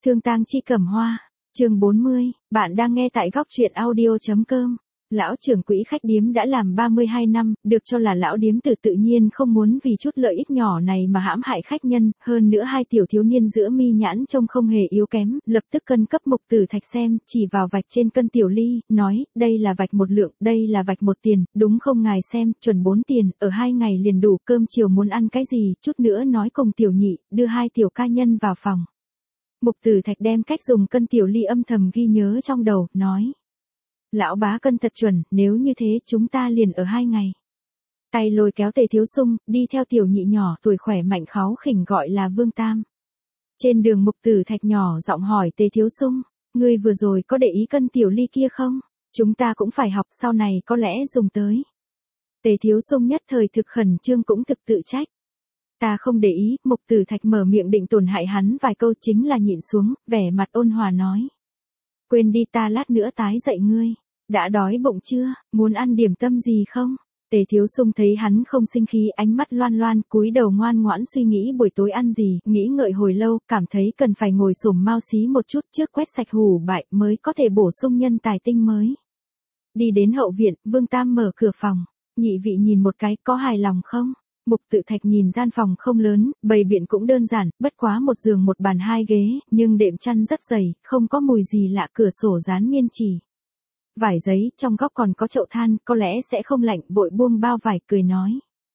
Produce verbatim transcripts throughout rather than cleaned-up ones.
Thương tang chi cẩm hoa, chương bốn mươi, bạn đang nghe tại góc truyện audio.com. Lão trưởng quỹ khách điếm đã làm ba mươi hai năm, được cho là lão điếm tử tự nhiên không muốn vì chút lợi ích nhỏ này mà hãm hại khách nhân, hơn nữa hai tiểu thiếu niên giữa mi nhãn trông không hề yếu kém, lập tức cân cấp Mục Tử Thạch xem, chỉ vào vạch trên cân tiểu ly, nói, đây là vạch một lượng, đây là vạch một tiền, đúng không ngài xem, chuẩn bốn tiền, ở hai ngày liền đủ, cơm chiều muốn ăn cái gì, chút nữa nói cùng tiểu nhị, đưa hai tiểu ca nhân vào phòng. Mục Tử Thạch đem cách dùng cân tiểu ly âm thầm ghi nhớ trong đầu, nói. Lão bá cân thật chuẩn, nếu như thế chúng ta liền ở hai ngày. Tay lôi kéo Tề Thiếu Sung, đi theo tiểu nhị nhỏ tuổi khỏe mạnh kháu khỉnh gọi là Vương Tam. Trên đường Mục Tử Thạch nhỏ giọng hỏi Tề Thiếu Sung, ngươi vừa rồi có để ý cân tiểu ly kia không? Chúng ta cũng phải học sau này có lẽ dùng tới. Tề Thiếu Sung nhất thời thực khẩn trương cũng thực tự trách. Ta không để ý, Mục Tử Thạch mở miệng định tổn hại hắn vài câu chính là nhịn xuống, vẻ mặt ôn hòa nói. Quên đi ta lát nữa tái dạy ngươi. Đã đói bụng chưa, muốn ăn điểm tâm gì không? Tề Thiếu Sung thấy hắn không sinh khí, ánh mắt loan loan, cúi đầu ngoan ngoãn suy nghĩ buổi tối ăn gì, nghĩ ngợi hồi lâu, cảm thấy cần phải ngồi xổm mau xí một chút trước quét sạch hủ bại mới có thể bổ sung nhân tài tinh mới. Đi đến hậu viện, Vương Tam mở cửa phòng, nhị vị nhìn một cái, có hài lòng không? Mục Tử Thạch nhìn gian phòng không lớn, bày biện cũng đơn giản, bất quá một giường một bàn hai ghế, nhưng đệm chăn rất dày, không có mùi gì lạ, cửa sổ dán miên chỉ. Vải giấy, trong góc còn có chậu than, có lẽ sẽ không lạnh, vội buông bao vải, cười nói.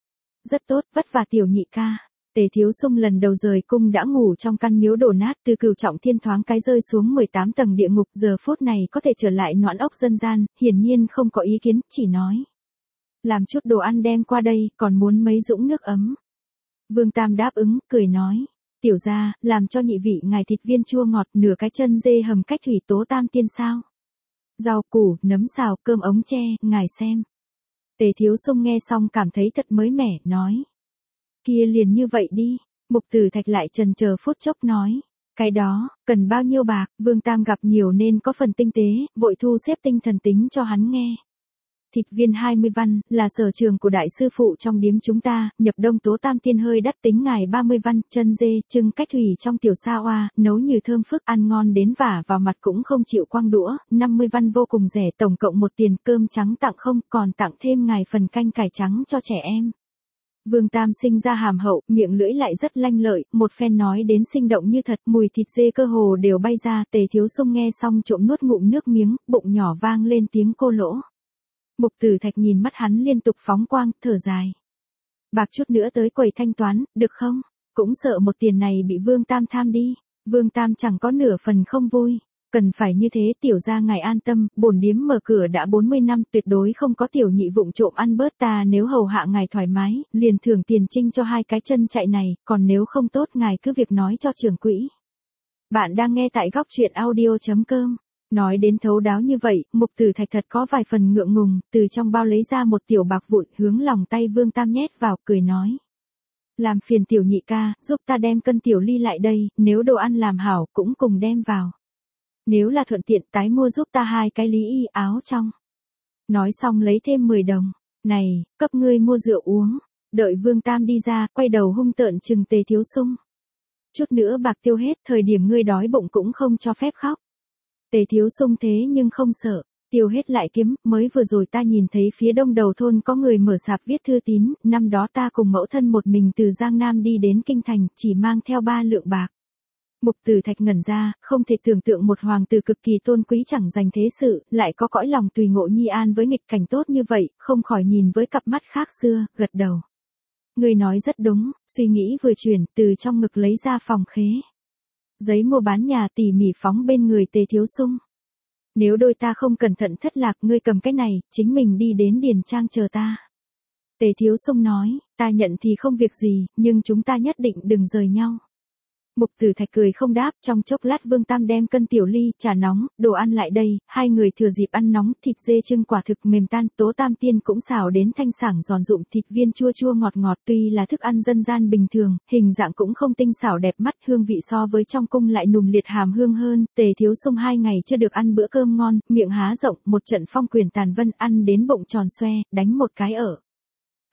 Rất tốt, vất vả tiểu nhị ca. Tề Thiếu Sung lần đầu rời cung đã ngủ trong căn miếu đổ nát, từ Cửu Trọng Thiên thoáng cái rơi xuống mười tám tầng địa ngục, giờ phút này có thể trở lại noãn ốc dân gian, hiển nhiên không có ý kiến, chỉ nói. Làm chút đồ ăn đem qua đây, còn muốn mấy dũng nước ấm. Vương Tam đáp ứng, cười nói. Tiểu gia, làm cho nhị vị ngài thịt viên chua ngọt, nửa cái chân dê hầm cách thủy tố tam tiên sao. Rau củ, nấm xào, cơm ống tre, ngài xem. Tề Thiếu Sung nghe xong cảm thấy thật mới mẻ, nói. Kia liền như vậy đi. Mục Tử Thạch lại trần chờ phút chốc nói. Cái đó, cần bao nhiêu bạc, Vương Tam gặp nhiều nên có phần tinh tế, vội thu xếp tinh thần tính cho hắn nghe. Thịt viên hai mươi văn, là sở trường của đại sư phụ trong điếm chúng ta, nhập đông tố tam tiên hơi đắt tính ngài ba mươi văn, chân dê, trưng cách thủy trong tiểu sa oa, nấu như thơm phức, ăn ngon đến vả vào mặt cũng không chịu quăng đũa, năm mươi văn vô cùng rẻ, tổng cộng một tiền, cơm trắng tặng không, còn tặng thêm ngài phần canh cải trắng cho trẻ em. Vương Tam sinh ra hàm hậu, miệng lưỡi lại rất lanh lợi, một phen nói đến sinh động như thật, mùi thịt dê cơ hồ đều bay ra, Tề Thiếu Sung nghe xong trộm nuốt ngụm nước miếng, bụng nhỏ vang lên tiếng cô lỗ. Mục Tử Thạch nhìn mắt hắn liên tục phóng quang, thở dài. Bạc chút nữa tới quầy thanh toán, được không? Cũng sợ một tiền này bị Vương Tam tham đi. Vương Tam chẳng có nửa phần không vui. Cần phải như thế tiểu gia ngài an tâm, bổn điếm mở cửa đã bốn mươi năm, tuyệt đối không có tiểu nhị vụng trộm ăn bớt ta, nếu hầu hạ ngài thoải mái, liền thưởng tiền trinh cho hai cái chân chạy này, còn nếu không tốt ngài cứ việc nói cho trưởng quỹ. Bạn đang nghe tại góc truyện audio.com. Nói đến thấu đáo như vậy, Mục Tử Thạch thật có vài phần ngượng ngùng, từ trong bao lấy ra một tiểu bạc vụn, hướng lòng tay Vương Tam nhét vào, cười nói. Làm phiền tiểu nhị ca, giúp ta đem cân tiểu ly lại đây, nếu đồ ăn làm hảo, cũng cùng đem vào. Nếu là thuận tiện, tái mua giúp ta hai cái lý y áo trong. Nói xong lấy thêm mười đồng, này, cấp ngươi mua rượu uống, đợi Vương Tam đi ra, quay đầu hung tợn trừng Tề Thiếu Sung. Chút nữa bạc tiêu hết, thời điểm ngươi đói bụng cũng không cho phép khóc. Tề Thiếu Sung thế nhưng không sợ, tiêu hết lại kiếm, mới vừa rồi ta nhìn thấy phía đông đầu thôn có người mở sạp viết thư tín, năm đó ta cùng mẫu thân một mình từ Giang Nam đi đến Kinh Thành, chỉ mang theo ba lượng bạc. Mục Tử Thạch ngẩn ra, không thể tưởng tượng một hoàng tử cực kỳ tôn quý chẳng dành thế sự, lại có cõi lòng tùy ngộ nhi an với nghịch cảnh tốt như vậy, không khỏi nhìn với cặp mắt khác xưa, gật đầu. Người nói rất đúng, suy nghĩ vừa chuyển, từ trong ngực lấy ra phòng khế. Giấy mua bán nhà tỉ mỉ phóng bên người Tề Thiếu Sung. Nếu đôi ta không cẩn thận thất lạc, ngươi cầm cái này, chính mình đi đến điền trang chờ ta. Tề Thiếu Sung nói, ta nhận thì không việc gì, nhưng chúng ta nhất định đừng rời nhau. Mục Tử Thạch cười không đáp, trong chốc lát Vương Tam đem cân tiểu ly, trà nóng, đồ ăn lại đây, hai người thừa dịp ăn nóng, thịt dê trưng quả thực mềm tan, tố tam tiên cũng xào đến thanh sảng giòn rụm, thịt viên chua chua ngọt ngọt, tuy là thức ăn dân gian bình thường, hình dạng cũng không tinh xảo đẹp mắt, hương vị so với trong cung lại nùng liệt hàm hương hơn. Tề Thiếu Sung hai ngày chưa được ăn bữa cơm ngon, miệng há rộng, một trận phong quyền tàn vân, ăn đến bụng tròn xoe, đánh một cái ở.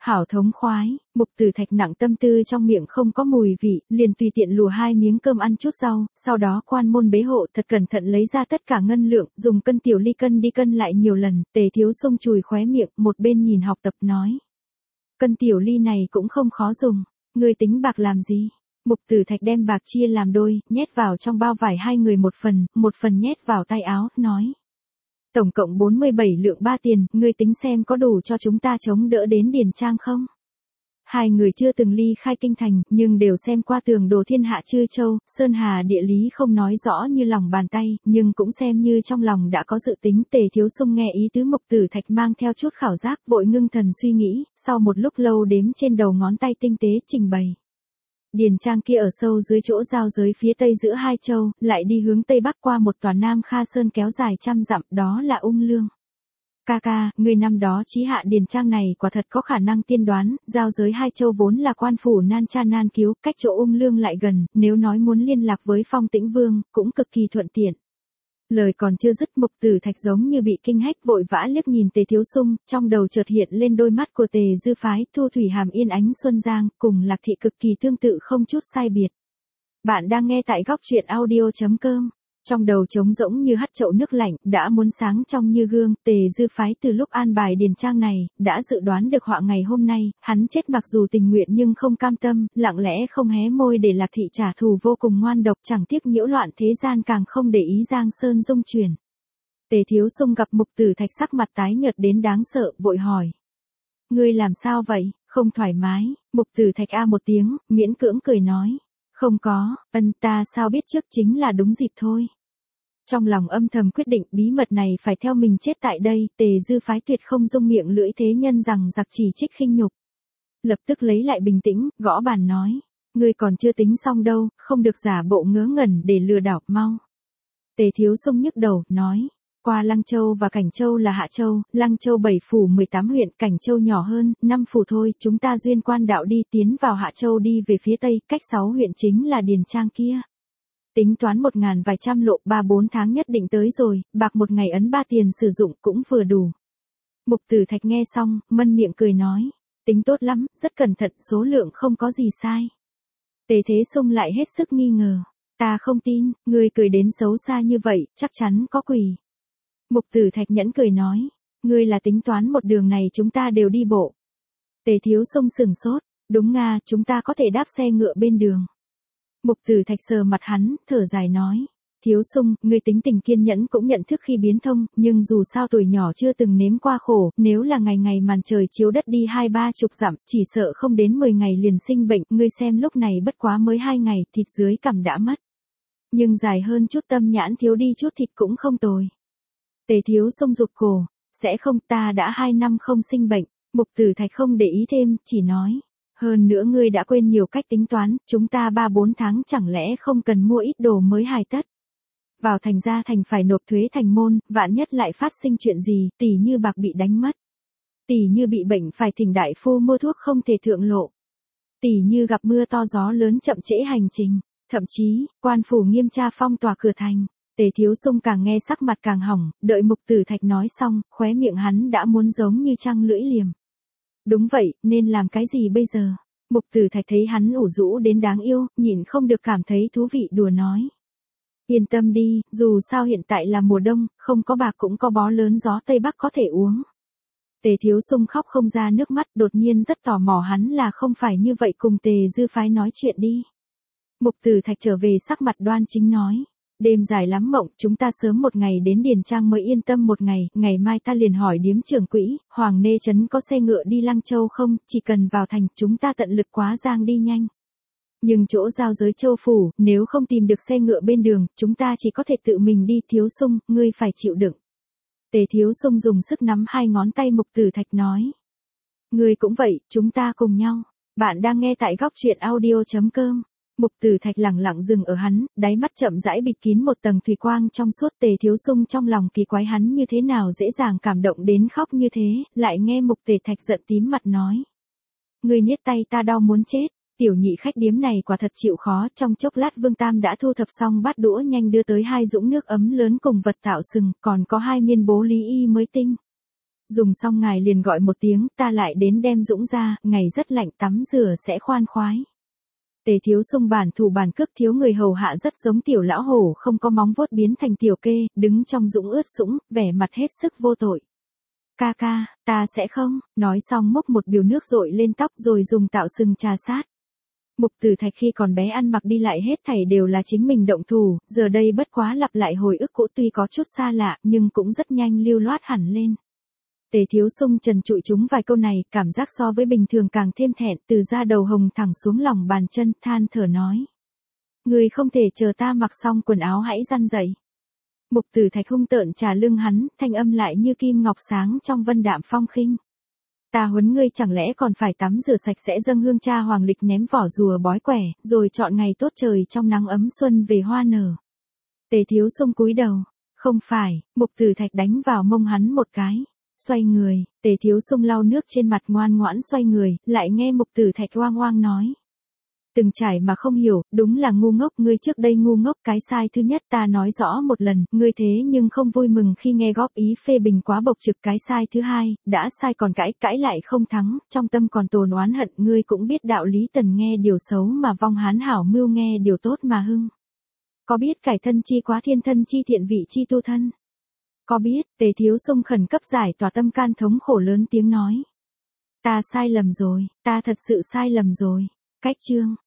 Hảo thống khoái, Mục Tử Thạch nặng tâm tư trong miệng không có mùi vị, liền tùy tiện lùa hai miếng cơm ăn chút rau, sau đó quan môn bế hộ thật cẩn thận lấy ra tất cả ngân lượng, dùng cân tiểu ly cân đi cân lại nhiều lần, Tề Thiếu Xung chùi khóe miệng, một bên nhìn học tập nói. Cân tiểu ly này cũng không khó dùng, ngươi tính bạc làm gì? Mục Tử Thạch đem bạc chia làm đôi, nhét vào trong bao vải hai người một phần, một phần nhét vào tay áo, nói. Tổng cộng bốn mươi bảy lượng ba tiền, ngươi tính xem có đủ cho chúng ta chống đỡ đến Điền Trang không? Hai người chưa từng ly khai kinh thành, nhưng đều xem qua tường đồ thiên hạ chư châu, sơn hà địa lý không nói rõ như lòng bàn tay, nhưng cũng xem như trong lòng đã có dự tính. Tề Thiếu Xung nghe ý tứ Mục Tử Thạch mang theo chút khảo giác, vội ngưng thần suy nghĩ, sau một lúc lâu đếm trên đầu ngón tay tinh tế trình bày. Điền Trang kia ở sâu dưới chỗ giao giới phía tây giữa hai châu, lại đi hướng tây bắc qua một tòa Nam Kha Sơn kéo dài trăm dặm, đó là Ung Lương. Ca ca, người năm đó chí hạ Điền Trang này quả thật có khả năng tiên đoán, giao giới hai châu vốn là quan phủ nan cha nan cứu, cách chỗ Ung Lương lại gần, nếu nói muốn liên lạc với Phong Tĩnh Vương, cũng cực kỳ thuận tiện. Lời còn chưa dứt, Mục Tử Thạch giống như bị kinh hách vội vã liếc nhìn Tề Thiếu Xung, trong đầu chợt hiện lên đôi mắt của Tề Dư Phái, Thu Thủy Hàm Yên Ánh Xuân Giang, cùng Lạc Thị cực kỳ tương tự không chút sai biệt. Bạn đang nghe tại góc truyện audio chấm com. Trong đầu trống rỗng như hắt chậu nước lạnh, đã muốn sáng trong như gương, Tề Dư Phái từ lúc an bài Điền Trang này, đã dự đoán được họa ngày hôm nay, hắn chết mặc dù tình nguyện nhưng không cam tâm, lặng lẽ không hé môi để Lạc Thị trả thù vô cùng ngoan độc, chẳng tiếc nhiễu loạn thế gian, càng không để ý Giang Sơn dung chuyển. Tề Thiếu Xung gặp Mục Tử Thạch sắc mặt tái nhợt đến đáng sợ, vội hỏi. Ngươi làm sao vậy, không thoải mái? Mục Tử Thạch a một tiếng, miễn cưỡng cười nói. Không có, ân ta sao biết trước, chính là đúng dịp thôi. Trong lòng âm thầm quyết định bí mật này phải theo mình chết tại đây, Tề Dư Phái tuyệt không dung miệng lưỡi thế nhân rằng giặc chỉ trích khinh nhục. Lập tức lấy lại bình tĩnh, gõ bàn nói. Ngươi còn chưa tính xong đâu, không được giả bộ ngớ ngẩn để lừa đảo, mau. Tề Thiếu Xung nhức đầu, nói. Qua Lăng Châu và Cảnh Châu là Hạ Châu, Lăng Châu bảy phủ mười tám huyện, Cảnh Châu nhỏ hơn, năm phủ thôi, chúng ta duyên quan đạo đi tiến vào Hạ Châu đi về phía tây, cách sáu huyện chính là Điền Trang kia. Tính toán một ngàn vài trăm lộ, ba bốn tháng nhất định tới rồi, bạc một ngày ấn ba tiền sử dụng cũng vừa đủ. Mục Tử Thạch nghe xong, mân miệng cười nói. Tính tốt lắm, rất cẩn thận, số lượng không có gì sai. Tề Thế Xung lại hết sức nghi ngờ. Ta không tin, ngươi cười đến xấu xa như vậy, chắc chắn có quỷ. Mục Tử Thạch nhẫn cười nói. Ngươi là tính toán một đường này chúng ta đều đi bộ. Tề Thiếu Xung sừng sốt. Đúng nga, chúng ta có thể đáp xe ngựa bên đường. Mục Tử Thạch sờ mặt hắn, thở dài nói. Thiếu Xung, ngươi tính tình kiên nhẫn cũng nhận thức khi biến thông, nhưng dù sao tuổi nhỏ chưa từng nếm qua khổ, nếu là ngày ngày màn trời chiếu đất đi hai ba chục dặm, chỉ sợ không đến mười ngày liền sinh bệnh, ngươi xem lúc này bất quá mới hai ngày, thịt dưới cằm đã mất. Nhưng dài hơn chút tâm nhãn thiếu đi chút thịt cũng không tồi. Tề Thiếu Xung rụt cổ, sẽ không, ta đã hai năm không sinh bệnh. Mục Tử Thạch không để ý thêm, chỉ nói. Hơn nữa ngươi đã quên nhiều cách tính toán, chúng ta ba bốn tháng chẳng lẽ không cần mua ít đồ mới hài tất. Vào thành ra thành phải nộp thuế thành môn, vạn nhất lại phát sinh chuyện gì, tỷ như bạc bị đánh mất. Tỷ như bị bệnh phải thỉnh đại phu mua thuốc không thể thượng lộ. Tỷ như gặp mưa to gió lớn chậm trễ hành trình, thậm chí, quan phủ nghiêm tra phong tỏa cửa thành. Tề Thiếu Xung càng nghe sắc mặt càng hỏng, đợi Mục Tử Thạch nói xong, khóe miệng hắn đã muốn giống như trăng lưỡi liềm. Đúng vậy, nên làm cái gì bây giờ? Mục Tử Thạch thấy hắn ủ rũ đến đáng yêu, nhịn không được cảm thấy thú vị đùa nói. Yên tâm đi, dù sao hiện tại là mùa đông, không có bạc cũng có bó lớn gió Tây Bắc có thể uống. Tề Thiếu Xung khóc không ra nước mắt, đột nhiên rất tò mò hắn là không phải như vậy, cùng Tề Dư Phái nói chuyện đi. Mục Tử Thạch trở về sắc mặt đoan chính nói. Đêm dài lắm mộng, chúng ta sớm một ngày đến Điền Trang mới yên tâm một ngày, ngày mai ta liền hỏi điếm trưởng quỹ, Hoàng Nê Trấn có xe ngựa đi Lăng Châu không, chỉ cần vào thành, chúng ta tận lực quá giang đi nhanh. Nhưng chỗ giao giới châu phủ, nếu không tìm được xe ngựa bên đường, chúng ta chỉ có thể tự mình đi. Thiếu Xung, ngươi phải chịu đựng. Tề Thiếu Xung dùng sức nắm hai ngón tay Mục Tử Thạch nói. Ngươi cũng vậy, chúng ta cùng nhau. Bạn đang nghe tại góc truyện audio chấm com. Mục Tử Thạch lẳng lặng dừng ở hắn, đáy mắt chậm rãi bịt kín một tầng thủy quang trong suốt. Tề Thiếu Xung trong lòng kỳ quái hắn như thế nào dễ dàng cảm động đến khóc như thế, lại nghe Mục Tử Thạch giận tím mặt nói. Ngươi niết tay ta đau muốn chết, tiểu nhị khách điếm này quả thật chịu khó, trong chốc lát Vương Tam đã thu thập xong bát đũa nhanh đưa tới hai dũng nước ấm lớn cùng vật tạo sừng, còn có hai miên bố lý y mới tinh. Dùng xong ngài liền gọi một tiếng, ta lại đến đem Dũng ra, ngày rất lạnh tắm rửa sẽ khoan khoái. Tề Thiếu Sung bản thủ bản cước thiếu người hầu hạ rất giống tiểu lão hổ không có móng vuốt biến thành tiểu kê, đứng trong Dũng ướt sũng, vẻ mặt hết sức vô tội. Ca ca, ta sẽ không, nói xong mốc một biều nước rội lên tóc rồi dùng tạo sừng trà sát. Mục Tử Thạch khi còn bé ăn mặc đi lại hết thảy đều là chính mình động thủ, giờ đây bất quá lặp lại hồi ức cũ tuy có chút xa lạ nhưng cũng rất nhanh lưu loát hẳn lên. Tề Thiếu Sung trần trụi chúng vài câu này, cảm giác so với bình thường càng thêm thẹn, từ da đầu hồng thẳng xuống lòng bàn chân, than thở nói. Người không thể chờ ta mặc xong quần áo hãy răn dậy. Mục Tử Thạch hung tợn trà lưng hắn, thanh âm lại như kim ngọc sáng trong vân đạm phong khinh. Ta huấn ngươi chẳng lẽ còn phải tắm rửa sạch sẽ dâng hương cha hoàng lịch ném vỏ rùa bói quẻ, rồi chọn ngày tốt trời trong nắng ấm xuân về hoa nở. Tề Thiếu Sung cúi đầu. Không phải, Mục Tử Thạch đánh vào mông hắn một cái. Xoay người, Tề Thiếu Sung lau nước trên mặt ngoan ngoãn xoay người, lại nghe Mục Tử Thạch oang oang nói. Từng trải mà không hiểu, đúng là ngu ngốc, ngươi trước đây ngu ngốc, cái sai thứ nhất ta nói rõ một lần, ngươi thế nhưng không vui mừng khi nghe góp ý phê bình quá bộc trực, cái sai thứ hai, đã sai còn cãi, cãi lại không thắng, trong tâm còn tồn oán hận, ngươi cũng biết đạo lý tần nghe điều xấu mà vong hán hảo mưu nghe điều tốt mà hưng. Có biết cải thân chi quá thiên thân chi thiện vị chi tu thân? Có biết, Tề Thiếu Sung khẩn cấp giải tỏa tâm can thống khổ lớn tiếng nói. Ta sai lầm rồi, ta thật sự sai lầm rồi. Cách chương